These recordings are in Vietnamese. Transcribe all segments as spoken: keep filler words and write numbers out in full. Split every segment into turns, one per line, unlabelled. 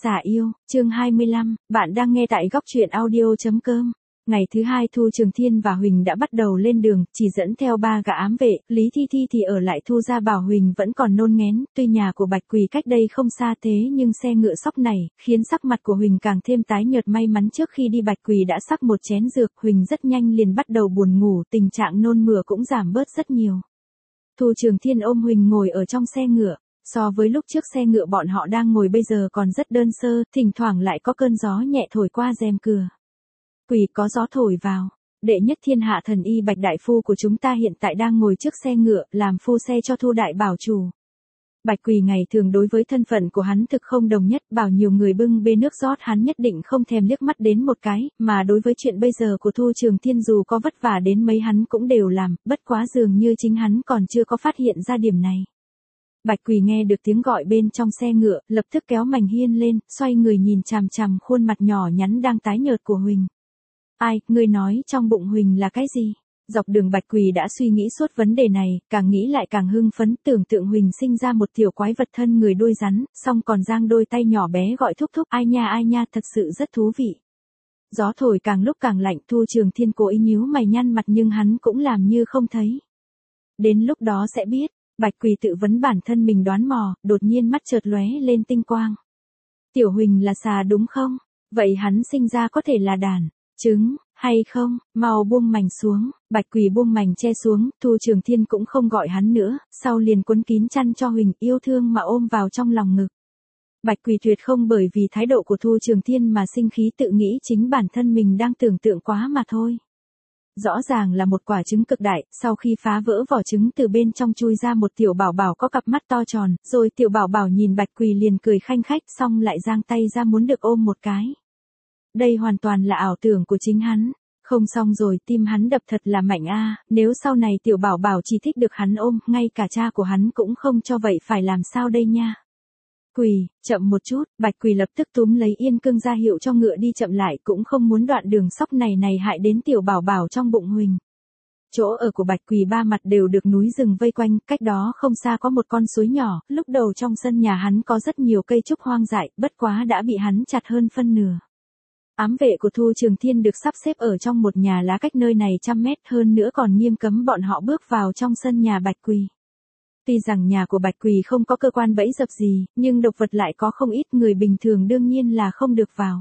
Xả yêu, chương hai mươi lăm, bạn đang nghe tại góc truyện audio.com. Ngày thứ hai Thu Trường Thiên và Huỳnh đã bắt đầu lên đường, chỉ dẫn theo ba gã ám vệ, Lý Thi Thi thì ở lại Thu gia bảo Huỳnh vẫn còn nôn ngén, tuy nhà của Bạch Quỳ cách đây không xa thế nhưng xe ngựa sóc này, khiến sắc mặt của Huỳnh càng thêm tái nhợt. May mắn trước khi đi Bạch Quỳ đã sắc một chén dược, Huỳnh rất nhanh liền bắt đầu buồn ngủ, tình trạng nôn mửa cũng giảm bớt rất nhiều. Thu Trường Thiên ôm Huỳnh ngồi ở trong xe ngựa. So với lúc trước xe ngựa bọn họ đang ngồi bây giờ còn rất đơn sơ, thỉnh thoảng lại có cơn gió nhẹ thổi qua rèm cửa. Quỳ có gió thổi vào, đệ nhất thiên hạ thần y Bạch đại phu của chúng ta hiện tại đang ngồi trước xe ngựa, làm phu xe cho Thu đại bảo chủ. Bạch Quỳ ngày thường đối với thân phận của hắn thực không đồng nhất, bảo nhiều người bưng bê nước rót hắn nhất định không thèm liếc mắt đến một cái, mà đối với chuyện bây giờ của Thu Trường Thiên dù có vất vả đến mấy hắn cũng đều làm, bất quá dường như chính hắn còn chưa có phát hiện ra điểm này. Bạch Quỳ nghe được tiếng gọi bên trong xe ngựa, lập tức kéo mành hiên lên, xoay người nhìn chằm chằm khuôn mặt nhỏ nhắn đang tái nhợt của Huỳnh. Ai, ngươi nói trong bụng Huỳnh là cái gì? Dọc đường Bạch Quỳ đã suy nghĩ suốt vấn đề này, càng nghĩ lại càng hưng phấn, tưởng tượng Huỳnh sinh ra một tiểu quái vật thân người đuôi rắn, xong còn giang đôi tay nhỏ bé gọi thúc thúc, ai nha ai nha, thật sự rất thú vị. Gió thổi càng lúc càng lạnh, Thu Trường Thiên cố ý nhíu mày nhăn mặt nhưng hắn cũng làm như không thấy. Đến lúc đó sẽ biết. Bạch Quỳ tự vấn bản thân mình đoán mò, đột nhiên mắt chợt lóe lên tinh quang. Tiểu Huỳnh là xà đúng không? Vậy hắn sinh ra có thể là đàn, trứng, hay không? Mau buông mành xuống. Bạch Quỳ buông mành che xuống, Thu Trường Thiên cũng không gọi hắn nữa, sau liền quấn kín chăn cho Huỳnh, yêu thương mà ôm vào trong lòng ngực. Bạch Quỳ tuyệt không bởi vì thái độ của Thu Trường Thiên mà sinh khí, tự nghĩ chính bản thân mình đang tưởng tượng quá mà thôi. Rõ ràng là một quả trứng cực đại, sau khi phá vỡ vỏ trứng từ bên trong chui ra một tiểu bảo bảo có cặp mắt to tròn, rồi tiểu bảo bảo nhìn Bạch Quỳ liền cười khanh khách, xong lại giang tay ra muốn được ôm một cái. Đây hoàn toàn là ảo tưởng của chính hắn. Không xong rồi, tim hắn đập thật là mạnh a, nếu sau này tiểu bảo bảo chỉ thích được hắn ôm, ngay cả cha của hắn cũng không cho, vậy phải làm sao đây nha. Quỳ, chậm một chút, Bạch Quỳ lập tức túm lấy yên cương ra hiệu cho ngựa đi chậm lại, cũng không muốn đoạn đường sóc này này hại đến tiểu bảo bảo trong bụng Huỳnh. Chỗ ở của Bạch Quỳ ba mặt đều được núi rừng vây quanh, cách đó không xa có một con suối nhỏ, lúc đầu trong sân nhà hắn có rất nhiều cây trúc hoang dại, bất quá đã bị hắn chặt hơn phân nửa. Ám vệ của Thu Trường Thiên được sắp xếp ở trong một nhà lá cách nơi này trăm mét, hơn nữa còn nghiêm cấm bọn họ bước vào trong sân nhà Bạch Quỳ. Tuy rằng nhà của Bạch Quỳ không có cơ quan bẫy dập gì, nhưng độc vật lại có không ít, người bình thường đương nhiên là không được vào.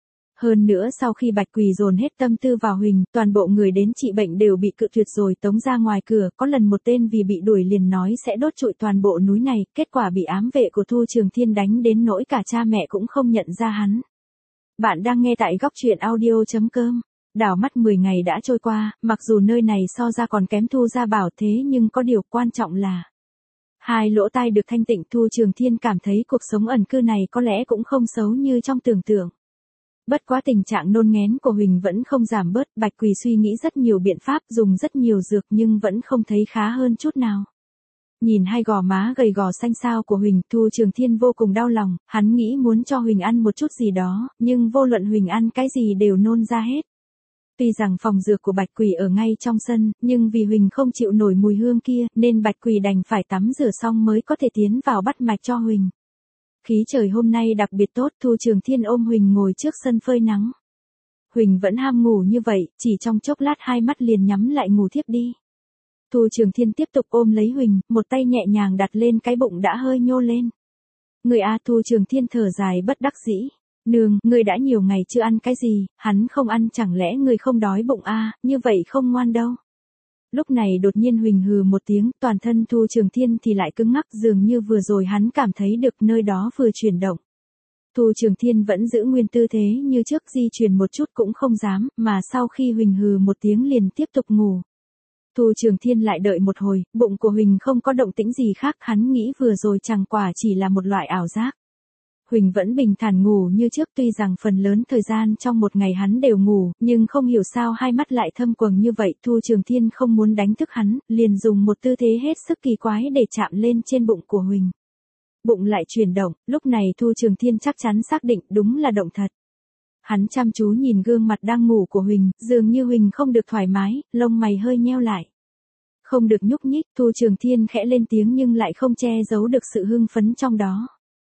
Hơn nữa sau khi Bạch Quỳ dồn hết tâm tư vào Huỳnh, toàn bộ người đến trị bệnh đều bị cự tuyệt rồi tống ra ngoài cửa, có lần một tên vì bị đuổi liền nói sẽ đốt trụi toàn bộ núi này, kết quả bị ám vệ của Thu Trường Thiên đánh đến nỗi cả cha mẹ cũng không nhận ra hắn. Bạn đang nghe tại góc truyện audio.com. Đảo mắt mười ngày đã trôi qua, mặc dù nơi này so ra còn kém Thu gia bảo thế nhưng có điều quan trọng là hai lỗ tai được thanh tịnh. Thu Trường Thiên cảm thấy cuộc sống ẩn cư này có lẽ cũng không xấu như trong tưởng tượng. Bất quá tình trạng nôn nghén của Huỳnh vẫn không giảm bớt, Bạch Quỳ suy nghĩ rất nhiều biện pháp, dùng rất nhiều dược nhưng vẫn không thấy khá hơn chút nào. Nhìn hai gò má gầy gò xanh xao của Huỳnh, Thu Trường Thiên vô cùng đau lòng, hắn nghĩ muốn cho Huỳnh ăn một chút gì đó, nhưng vô luận Huỳnh ăn cái gì đều nôn ra hết. Tuy rằng phòng dược của Bạch Quỳ ở ngay trong sân, nhưng vì Huỳnh không chịu nổi mùi hương kia, nên Bạch Quỳ đành phải tắm rửa xong mới có thể tiến vào bắt mạch cho Huỳnh. Khí trời hôm nay đặc biệt tốt, Thu Trường Thiên ôm Huỳnh ngồi trước sân phơi nắng. Huỳnh vẫn ham ngủ như vậy, chỉ trong chốc lát hai mắt liền nhắm lại ngủ thiếp đi. Thu Trường Thiên tiếp tục ôm lấy Huỳnh, một tay nhẹ nhàng đặt lên cái bụng đã hơi nhô lên. Người a, Thu Trường Thiên thở dài bất đắc dĩ. Nương, người đã nhiều ngày chưa ăn cái gì, hắn không ăn chẳng lẽ người không đói bụng a, như vậy không ngoan đâu. Lúc này đột nhiên Huỳnh hừ một tiếng, toàn thân Thu Trường Thiên thì lại cứng ngắc, dường như vừa rồi hắn cảm thấy được nơi đó vừa chuyển động. Thu Trường Thiên vẫn giữ nguyên tư thế như trước, di chuyển một chút cũng không dám, mà sau khi Huỳnh hừ một tiếng liền tiếp tục ngủ. Thu Trường Thiên lại đợi một hồi, bụng của Huỳnh không có động tĩnh gì khác, hắn nghĩ vừa rồi chẳng quả chỉ là một loại ảo giác. Huỳnh vẫn bình thản ngủ như trước, tuy rằng phần lớn thời gian trong một ngày hắn đều ngủ, nhưng không hiểu sao hai mắt lại thâm quầng như vậy. Thu Trường Thiên không muốn đánh thức hắn, liền dùng một tư thế hết sức kỳ quái để chạm lên trên bụng của Huỳnh. Bụng lại chuyển động, lúc này Thu Trường Thiên chắc chắn xác định đúng là động thật. Hắn chăm chú nhìn gương mặt đang ngủ của Huỳnh, dường như Huỳnh không được thoải mái, lông mày hơi nheo lại. Không được nhúc nhích, Thu Trường Thiên khẽ lên tiếng nhưng lại không che giấu được sự hưng phấn trong đó.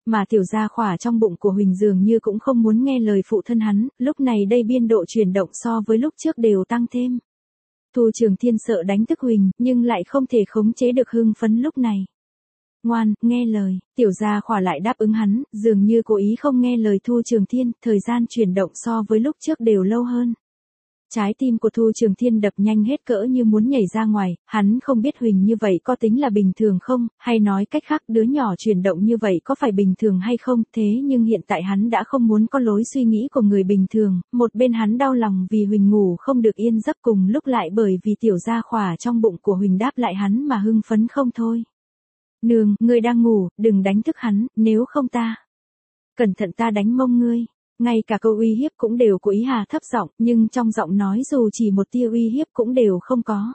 mà tiểu gia khỏa trong bụng của Huỳnh dường như cũng không muốn nghe lời phụ thân hắn, lúc này đây biên độ chuyển động so với lúc trước đều tăng thêm. Thu Trường Thiên sợ đánh thức Huỳnh, nhưng lại không thể khống chế được hưng phấn lúc này. Ngoan, nghe lời, tiểu gia khỏa lại đáp ứng hắn, dường như cố ý không nghe lời Thu Trường Thiên, thời gian chuyển động so với lúc trước đều lâu hơn. Trái tim của Thu Trường Thiên đập nhanh hết cỡ như muốn nhảy ra ngoài, hắn không biết Huỳnh như vậy có tính là bình thường không, hay nói cách khác đứa nhỏ chuyển động như vậy có phải bình thường hay không, thế nhưng hiện tại hắn đã không muốn có lối suy nghĩ của người bình thường, một bên hắn đau lòng vì Huỳnh ngủ không được yên giấc, cùng lúc lại bởi vì tiểu gia khỏa trong bụng của Huỳnh đáp lại hắn mà hưng phấn không thôi. Nương, ngươi đang ngủ, đừng đánh thức hắn, nếu không ta. Cẩn thận ta đánh mông ngươi. Ngay cả câu uy hiếp cũng đều của ý hà thấp giọng, nhưng trong giọng nói dù chỉ một tia uy hiếp cũng đều không có.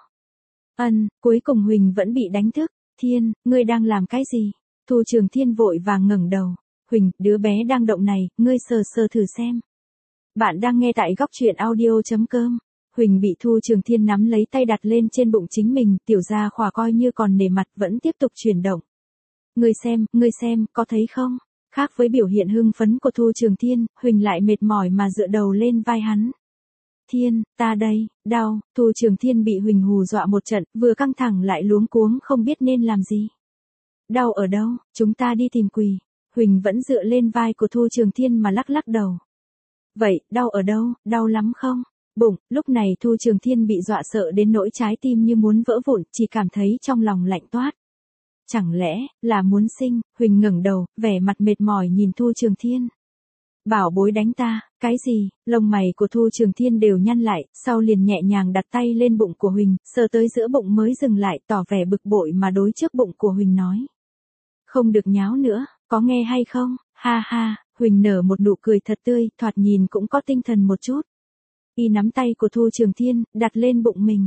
Ân, cuối cùng Huỳnh vẫn bị đánh thức. Thiên, ngươi đang làm cái gì? Thu Trường Thiên vội vàng ngẩng đầu. Huỳnh, đứa bé đang động này, ngươi sờ sờ thử xem. Bạn đang nghe tại góc truyện audio chấm com. Huỳnh bị Thu Trường Thiên nắm lấy tay đặt lên trên bụng chính mình, tiểu gia khỏa coi như còn nể mặt vẫn tiếp tục chuyển động. Ngươi xem, ngươi xem, có thấy không? Khác với biểu hiện hưng phấn của Thu Trường Thiên, Huỳnh lại mệt mỏi mà dựa đầu lên vai hắn. Thiên, ta đây, đau, Thu Trường Thiên bị Huỳnh hù dọa một trận, vừa căng thẳng lại luống cuống không biết nên làm gì. Đau ở đâu, chúng ta đi tìm quỳ. Huỳnh vẫn dựa lên vai của Thu Trường Thiên mà lắc lắc đầu. Vậy, đau ở đâu, đau lắm không? Bụng, lúc này Thu Trường Thiên bị dọa sợ đến nỗi trái tim như muốn vỡ vụn, chỉ cảm thấy trong lòng lạnh toát. Chẳng lẽ, là muốn sinh, Huỳnh ngẩng đầu, vẻ mặt mệt mỏi nhìn Thu Trường Thiên. Bảo bối đánh ta, cái gì, lông mày của Thu Trường Thiên đều nhăn lại, sau liền nhẹ nhàng đặt tay lên bụng của Huỳnh, sờ tới giữa bụng mới dừng lại, tỏ vẻ bực bội mà đối trước bụng của Huỳnh nói. Không được nháo nữa, có nghe hay không, ha ha, Huỳnh nở một nụ cười thật tươi, thoạt nhìn cũng có tinh thần một chút. Y nắm tay của Thu Trường Thiên, đặt lên bụng mình.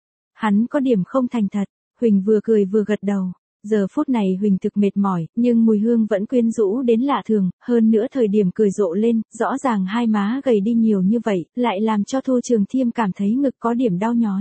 Hắn có điểm không thành thật, Huỳnh vừa cười vừa gật đầu. Giờ phút này Huỳnh thực mệt mỏi, nhưng mùi hương vẫn quyến rũ đến lạ thường, hơn nữa thời điểm cười rộ lên, rõ ràng hai má gầy đi nhiều như vậy, lại làm cho Thu Trường Thiên cảm thấy ngực có điểm đau nhói.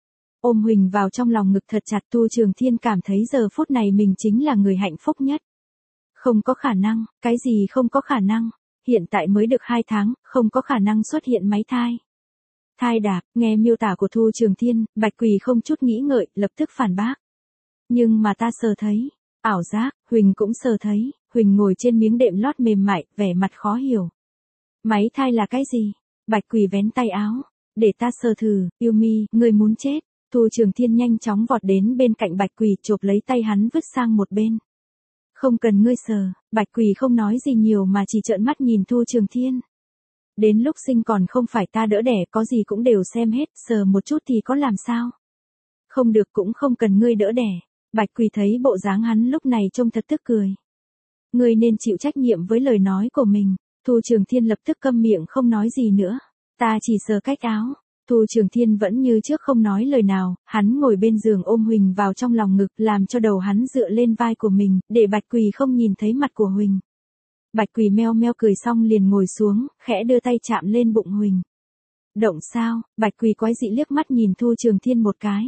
Ôm Huỳnh vào trong lòng ngực thật chặt, Thu Trường Thiên cảm thấy giờ phút này mình chính là người hạnh phúc nhất. Không có khả năng, cái gì không có khả năng, hiện tại mới được hai tháng, không có khả năng xuất hiện máy thai. Thai đạp, nghe miêu tả của Thu Trường Thiên, Bạch Quỳ không chút nghĩ ngợi, lập tức phản bác. Nhưng mà ta sờ thấy, ảo giác, Huỳnh cũng sờ thấy, Huỳnh ngồi trên miếng đệm lót mềm mại, vẻ mặt khó hiểu. Máy thai là cái gì? Bạch Quỳ vén tay áo, để ta sờ thử, yêu mi, ngươi muốn chết. Thu Trường Thiên nhanh chóng vọt đến bên cạnh Bạch Quỳ, chộp lấy tay hắn vứt sang một bên. Không cần ngươi sờ, Bạch Quỳ không nói gì nhiều mà chỉ trợn mắt nhìn Thu Trường Thiên. Đến lúc sinh còn không phải ta đỡ đẻ, có gì cũng đều xem hết, sờ một chút thì có làm sao? Không được cũng không cần ngươi đỡ đẻ. Bạch Quỳ thấy bộ dáng hắn lúc này trông thật tức cười. Ngươi nên chịu trách nhiệm với lời nói của mình. Thu Trường Thiên lập tức câm miệng không nói gì nữa. Ta chỉ sờ cách áo. Thu Trường Thiên vẫn như trước không nói lời nào, hắn ngồi bên giường ôm Huỳnh vào trong lòng ngực, làm cho đầu hắn dựa lên vai của mình, để Bạch Quỳ không nhìn thấy mặt của Huỳnh. Bạch Quỳ meo meo cười xong liền ngồi xuống, khẽ đưa tay chạm lên bụng Huỳnh. Động sao? Bạch Quỳ quái dị liếc mắt nhìn Thu Trường Thiên một cái.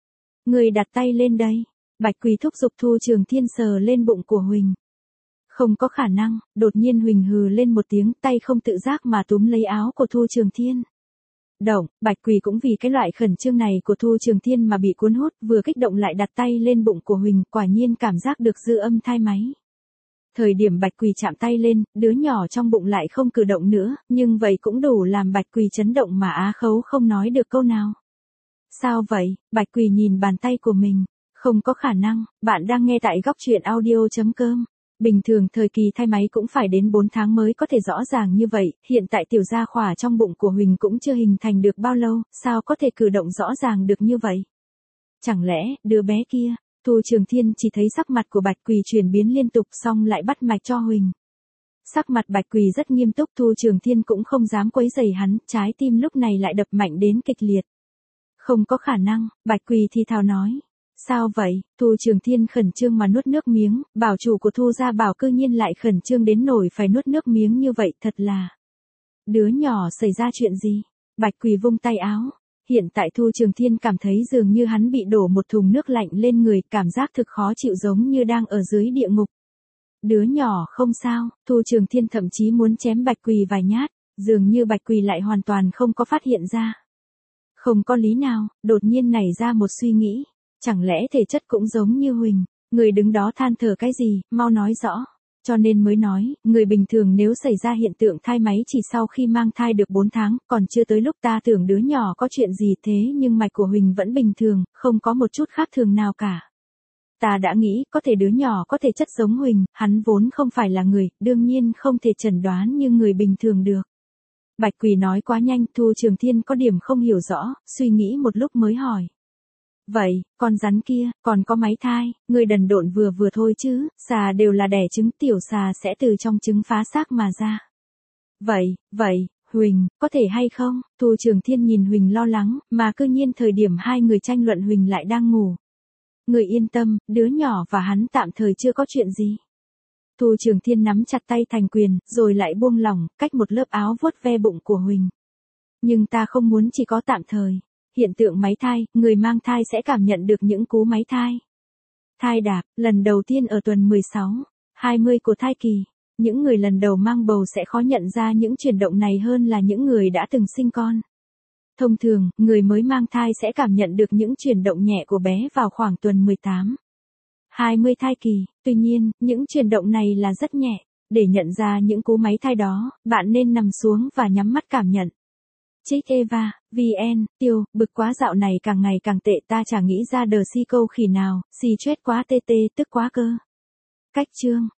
Người đặt tay lên đây. Bạch Quỳ thúc giục Thu Trường Thiên sờ lên bụng của Huỳnh. Không có khả năng, đột nhiên Huỳnh hừ lên một tiếng, tay không tự giác mà túm lấy áo của Thu Trường Thiên. Động, Bạch Quỳ cũng vì cái loại khẩn trương này của Thu Trường Thiên mà bị cuốn hút, vừa kích động lại đặt tay lên bụng của Huỳnh, quả nhiên cảm giác được dư âm thai máy. Thời điểm Bạch Quỳ chạm tay lên, đứa nhỏ trong bụng lại không cử động nữa, nhưng vậy cũng đủ làm Bạch Quỳ chấn động mà á khấu không nói được câu nào. Sao vậy? Bạch Quỳ nhìn bàn tay của mình. Không có khả năng, bạn đang nghe tại góc truyện audio chấm com. Bình thường thời kỳ thai máy cũng phải đến bốn tháng mới có thể rõ ràng như vậy, hiện tại tiểu gia khỏa trong bụng của Huỳnh cũng chưa hình thành được bao lâu, sao có thể cử động rõ ràng được như vậy? Chẳng lẽ, đứa bé kia, Thu Trường Thiên chỉ thấy sắc mặt của Bạch Quỳ chuyển biến liên tục xong lại bắt mạch cho Huỳnh. Sắc mặt Bạch Quỳ rất nghiêm túc, Thu Trường Thiên cũng không dám quấy rầy hắn, trái tim lúc này lại đập mạnh đến kịch liệt. Không có khả năng, Bạch Quỳ thì thào nói. Sao vậy? Thu Trường Thiên khẩn trương mà nuốt nước miếng, bảo chủ của Thu gia bảo cư nhiên lại khẩn trương đến nổi phải nuốt nước miếng như vậy, thật là. Đứa nhỏ xảy ra chuyện gì? Bạch Quỳ vung tay áo. Hiện tại Thu Trường Thiên cảm thấy dường như hắn bị đổ một thùng nước lạnh lên người, cảm giác thực khó chịu giống như đang ở dưới địa ngục. Đứa nhỏ không sao, Thu Trường Thiên thậm chí muốn chém Bạch Quỳ vài nhát, dường như Bạch Quỳ lại hoàn toàn không có phát hiện ra. Không có lý nào, đột nhiên nảy ra một suy nghĩ, chẳng lẽ thể chất cũng giống như Huỳnh, người đứng đó than thở cái gì, mau nói rõ. Cho nên mới nói, người bình thường nếu xảy ra hiện tượng thai máy chỉ sau khi mang thai được bốn tháng, còn chưa tới lúc ta tưởng đứa nhỏ có chuyện gì thế nhưng mạch của Huỳnh vẫn bình thường, không có một chút khác thường nào cả. Ta đã nghĩ, có thể đứa nhỏ có thể chất giống Huỳnh, hắn vốn không phải là người, đương nhiên không thể chẩn đoán như người bình thường được. Bạch Quỳ nói quá nhanh, Thu Trường Thiên có điểm không hiểu rõ, suy nghĩ một lúc mới hỏi. Vậy, con rắn kia, còn có máy thai, người đần độn vừa vừa thôi chứ, xà đều là đẻ trứng, tiểu xà sẽ từ trong trứng phá xác mà ra. Vậy, vậy, Huỳnh, có thể hay không? Thu Trường Thiên nhìn Huỳnh lo lắng, mà cư nhiên thời điểm hai người tranh luận Huỳnh lại đang ngủ. Người yên tâm, đứa nhỏ và hắn tạm thời chưa có chuyện gì. Thu Trường Thiên nắm chặt tay thành quyền, rồi lại buông lỏng, cách một lớp áo vuốt ve bụng của Huỳnh. Nhưng ta không muốn chỉ có tạm thời. Hiện tượng máy thai, người mang thai sẽ cảm nhận được những cú máy thai. Thai đạp, lần đầu tiên ở tuần mười sáu, hai mươi của thai kỳ. Những người lần đầu mang bầu sẽ khó nhận ra những chuyển động này hơn là những người đã từng sinh con. Thông thường, người mới mang thai sẽ cảm nhận được những chuyển động nhẹ của bé vào khoảng tuần mười tám, hai mươi thai kỳ. Tuy nhiên, những chuyển động này là rất nhẹ. Để nhận ra những cú máy thai đó, bạn nên nằm xuống và nhắm mắt cảm nhận. Trích Eva, vê en, tiêu, bực quá dạo này càng ngày càng tệ ta chả nghĩ ra đờ si câu khỉ nào, si chết quá tê tê tức quá cơ. Cách chương.